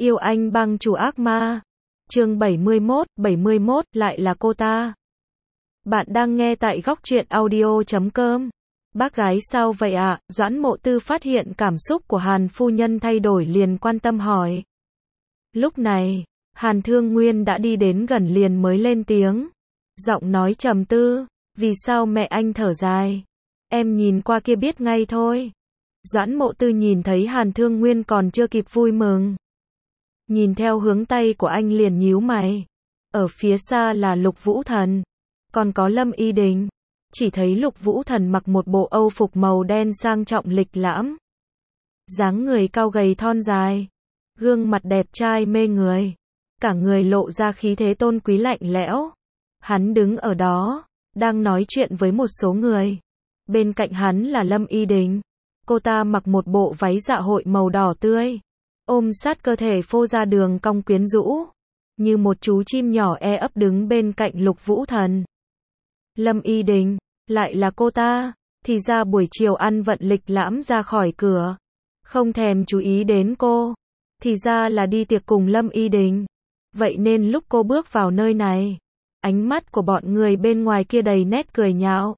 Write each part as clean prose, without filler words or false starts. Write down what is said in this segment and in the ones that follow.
Yêu anh bang chủ ác ma. Chương 71 lại là cô ta. Bạn đang nghe tại góc truyện audio.com. Bác gái sao vậy ạ? Doãn Mộ Tư phát hiện cảm xúc của Hàn phu nhân thay đổi liền quan tâm hỏi. Lúc này, Hàn Thương Nguyên đã đi đến gần liền mới lên tiếng. Giọng nói trầm tư, vì sao mẹ anh thở dài? Em nhìn qua kia biết ngay thôi. Doãn Mộ Tư nhìn thấy Hàn Thương Nguyên còn chưa kịp vui mừng. Nhìn theo hướng tay của anh liền nhíu mày. Ở phía xa là Lục Vũ Thần. Còn có Lâm Y Đình. Chỉ thấy Lục Vũ Thần mặc một bộ âu phục màu đen sang trọng lịch lãm. Dáng người cao gầy thon dài. Gương mặt đẹp trai mê người. Cả người lộ ra khí thế tôn quý lạnh lẽo. Hắn đứng ở đó, đang nói chuyện với một số người. Bên cạnh hắn là Lâm Y Đình. Cô ta mặc một bộ váy dạ hội màu đỏ tươi. Ôm sát cơ thể phô ra đường cong quyến rũ. Như một chú chim nhỏ e ấp đứng bên cạnh Lục Vũ Thần. Lâm Y Đình, lại là cô ta. Thì ra buổi chiều ăn vận lịch lãm ra khỏi cửa. Không thèm chú ý đến cô. Thì ra là đi tiệc cùng Lâm Y Đình. Vậy nên lúc cô bước vào nơi này, ánh mắt của bọn người bên ngoài kia đầy nét cười nhạo.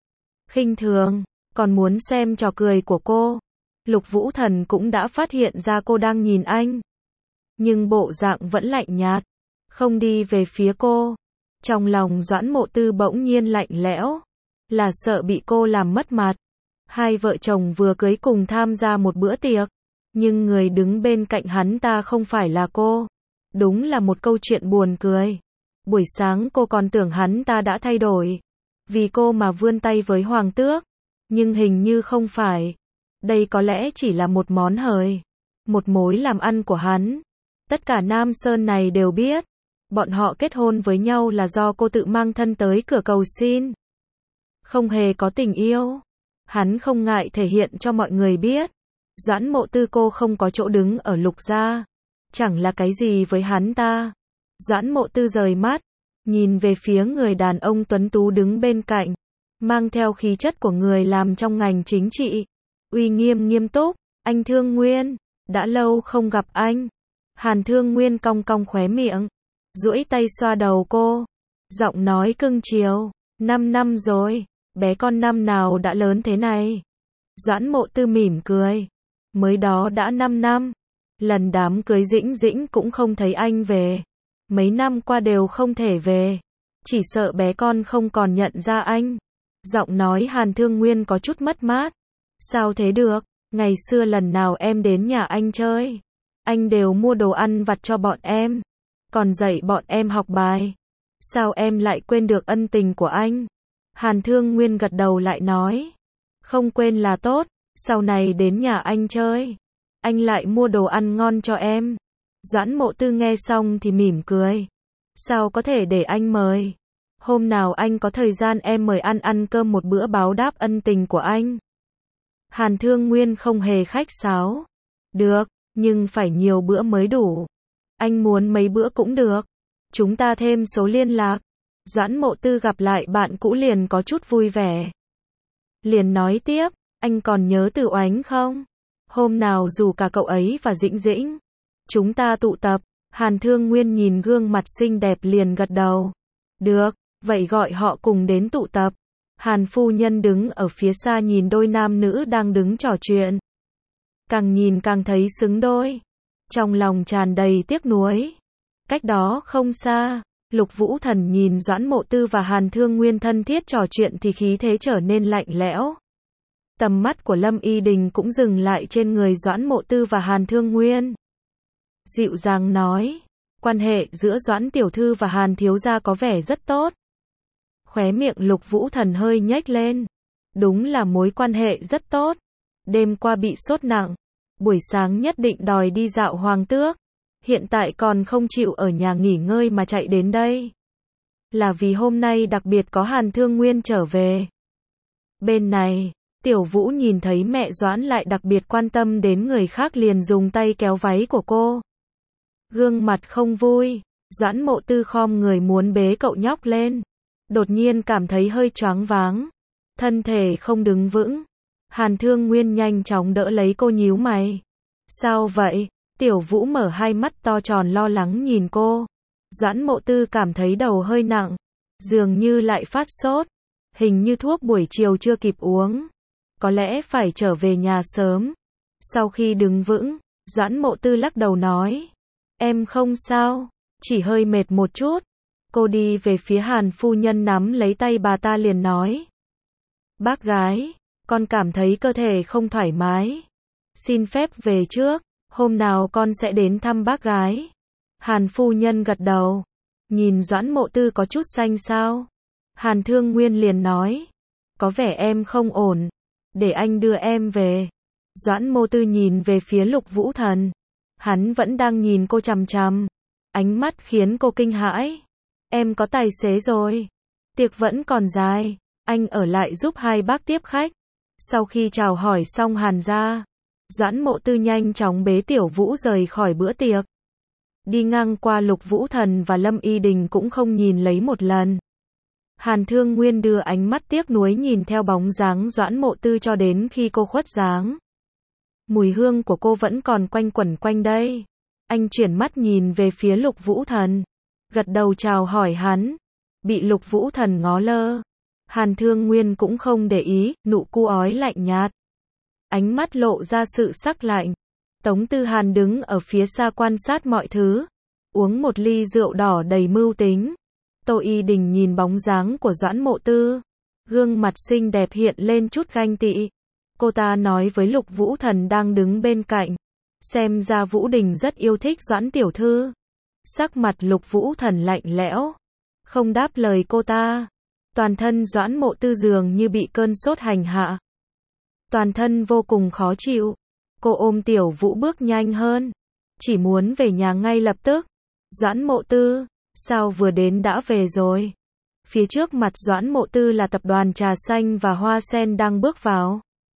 Khinh thường, còn muốn xem trò cười của cô. Lục Vũ Thần cũng đã phát hiện ra cô đang nhìn anh. Nhưng bộ dạng vẫn lạnh nhạt, không đi về phía cô. Trong lòng Doãn Mộ Tư bỗng nhiên lạnh lẽo, là sợ bị cô làm mất mặt. Hai vợ chồng vừa cưới cùng tham gia một bữa tiệc, nhưng người đứng bên cạnh hắn ta không phải là cô. Đúng là một câu chuyện buồn cười. Buổi sáng cô còn tưởng hắn ta đã thay đổi, vì cô mà vươn tay với hoàng tước. Nhưng hình như không phải. Đây có lẽ chỉ là một món hời, một mối làm ăn của hắn. Tất cả Nam Sơn này đều biết, bọn họ kết hôn với nhau là do cô tự mang thân tới cửa cầu xin. Không hề có tình yêu. Hắn không ngại thể hiện cho mọi người biết. Doãn Mộ Tư cô không có chỗ đứng ở Lục gia. Chẳng là cái gì với hắn ta. Doãn Mộ Tư rời mắt, nhìn về phía người đàn ông tuấn tú đứng bên cạnh. Mang theo khí chất của người làm trong ngành chính trị. Uy nghiêm nghiêm túc. Anh Thương Nguyên, đã lâu không gặp anh. Hàn Thương Nguyên cong cong khóe miệng, duỗi tay xoa đầu cô. Giọng nói cưng chiều. 5 năm rồi, bé con năm nào đã lớn thế này? Doãn Mộ Tư mỉm cười. Mới đó đã 5 năm. Lần đám cưới Dĩnh Dĩnh cũng không thấy anh về. Mấy năm qua đều không thể về. Chỉ sợ bé con không còn nhận ra anh. Giọng nói Hàn Thương Nguyên có chút mất mát. Sao thế được? Ngày xưa lần nào em đến nhà anh chơi, anh đều mua đồ ăn vặt cho bọn em, còn dạy bọn em học bài. Sao em lại quên được ân tình của anh? Hàn Thương Nguyên gật đầu lại nói. Không quên là tốt. Sau này đến nhà anh chơi, anh lại mua đồ ăn ngon cho em. Doãn Mộ Tư nghe xong thì mỉm cười. Sao có thể để anh mời? Hôm nào anh có thời gian em mời ăn cơm một bữa báo đáp ân tình của anh. Hàn Thương Nguyên không hề khách sáo. Được, nhưng phải nhiều bữa mới đủ. Anh muốn mấy bữa cũng được. Chúng ta thêm số liên lạc. Doãn Mộ Tư gặp lại bạn cũ liền có chút vui vẻ. Liền nói tiếp, anh còn nhớ Từ Oánh không? Hôm nào rủ cả cậu ấy và Dĩnh Dĩnh. Chúng ta tụ tập. Hàn Thương Nguyên nhìn gương mặt xinh đẹp liền gật đầu. Được, vậy gọi họ cùng đến tụ tập. Hàn phu nhân đứng ở phía xa nhìn đôi nam nữ đang đứng trò chuyện. Càng nhìn càng thấy xứng đôi. Trong lòng tràn đầy tiếc nuối. Cách đó không xa, Lục Vũ Thần nhìn Doãn Mộ Tư và Hàn Thương Nguyên thân thiết trò chuyện thì khí thế trở nên lạnh lẽo. Tầm mắt của Lâm Y Đình cũng dừng lại trên người Doãn Mộ Tư và Hàn Thương Nguyên. Dịu dàng nói, quan hệ giữa Doãn tiểu thư và Hàn thiếu gia có vẻ rất tốt. Khóe miệng Lục Vũ Thần hơi nhếch lên. Đúng là mối quan hệ rất tốt. Đêm qua bị sốt nặng, buổi sáng nhất định đòi đi dạo hoàng tước. Hiện tại còn không chịu ở nhà nghỉ ngơi mà chạy đến đây. Là vì hôm nay đặc biệt có Hàn Thương Nguyên trở về. Bên này, Tiểu Vũ nhìn thấy mẹ Doãn lại đặc biệt quan tâm đến người khác liền dùng tay kéo váy của cô. Gương mặt không vui, Doãn Mộ Tư khom người muốn bế cậu nhóc lên. Đột nhiên cảm thấy hơi choáng váng. Thân thể không đứng vững. Hàn Thương Nguyên nhanh chóng đỡ lấy cô nhíu mày. Sao vậy? Tiểu Vũ mở hai mắt to tròn lo lắng nhìn cô. Doãn Mộ Tư cảm thấy đầu hơi nặng, dường như lại phát sốt, hình như thuốc buổi chiều chưa kịp uống, có lẽ phải trở về nhà sớm. Sau khi đứng vững, Doãn Mộ Tư lắc đầu nói, em không sao, chỉ hơi mệt một chút. Cô đi về phía Hàn phu nhân nắm lấy tay bà ta liền nói, bác gái, con cảm thấy cơ thể không thoải mái, xin phép về trước, hôm nào con sẽ đến thăm bác gái. Hàn phu nhân gật đầu, nhìn Doãn Mộ Tư có chút xanh xao. Hàn Thương Nguyên liền nói, có vẻ em không ổn, để anh đưa em về. Doãn Mộ Tư nhìn về phía Lục Vũ Thần, hắn vẫn đang nhìn cô chằm chằm, ánh mắt khiến cô kinh hãi. Em có tài xế rồi, tiệc vẫn còn dài, anh ở lại giúp hai bác tiếp khách. Sau khi chào hỏi xong Hàn gia, Doãn Mộ Tư nhanh chóng bế Tiểu Vũ rời khỏi bữa tiệc. Đi ngang qua Lục Vũ Thần và Lâm Y Đình cũng không nhìn lấy một lần. Hàn Thương Nguyên đưa ánh mắt tiếc nuối nhìn theo bóng dáng Doãn Mộ Tư cho đến khi cô khuất dáng. Mùi hương của cô vẫn còn quanh quẩn quanh đây. Anh chuyển mắt nhìn về phía Lục Vũ Thần, gật đầu chào hỏi hắn. Bị Lục Vũ Thần ngó lơ, Hàn Thương Nguyên cũng không để ý, nụ cu ói lạnh nhạt, ánh mắt lộ ra sự sắc lạnh. Tống Tư Hàn đứng ở phía xa quan sát mọi thứ, uống một ly rượu đỏ đầy mưu tính. Tô Y Đình nhìn bóng dáng của Doãn Mộ Tư, gương mặt xinh đẹp hiện lên chút ganh tị. Cô ta nói với Lục Vũ Thần đang đứng bên cạnh, xem ra Vũ Đình rất yêu thích Doãn tiểu thư. Sắc mặt Lục Vũ Thần lạnh lẽo, không đáp lời cô ta. Toàn thân Doãn Mộ Tư dường như bị cơn sốt hành hạ, toàn thân vô cùng khó chịu. Cô ôm Tiểu Vũ bước nhanh hơn, chỉ muốn về nhà ngay lập tức. Doãn Mộ Tư, sao vừa đến đã về rồi? Phía trước mặt Doãn Mộ Tư là tập đoàn Trà Xanh và Hoa Sen đang bước vào.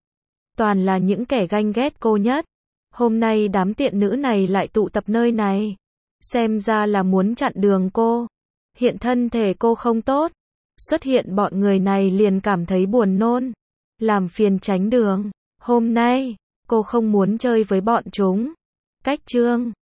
Toàn là những kẻ ganh ghét cô nhất. Hôm nay đám tiện nữ này lại tụ tập nơi này, xem ra là muốn chặn đường cô. Hiện thân thể cô không tốt, xuất hiện bọn người này liền cảm thấy buồn nôn, làm phiền tránh đường. Hôm nay cô không muốn chơi với bọn chúng. Cách chương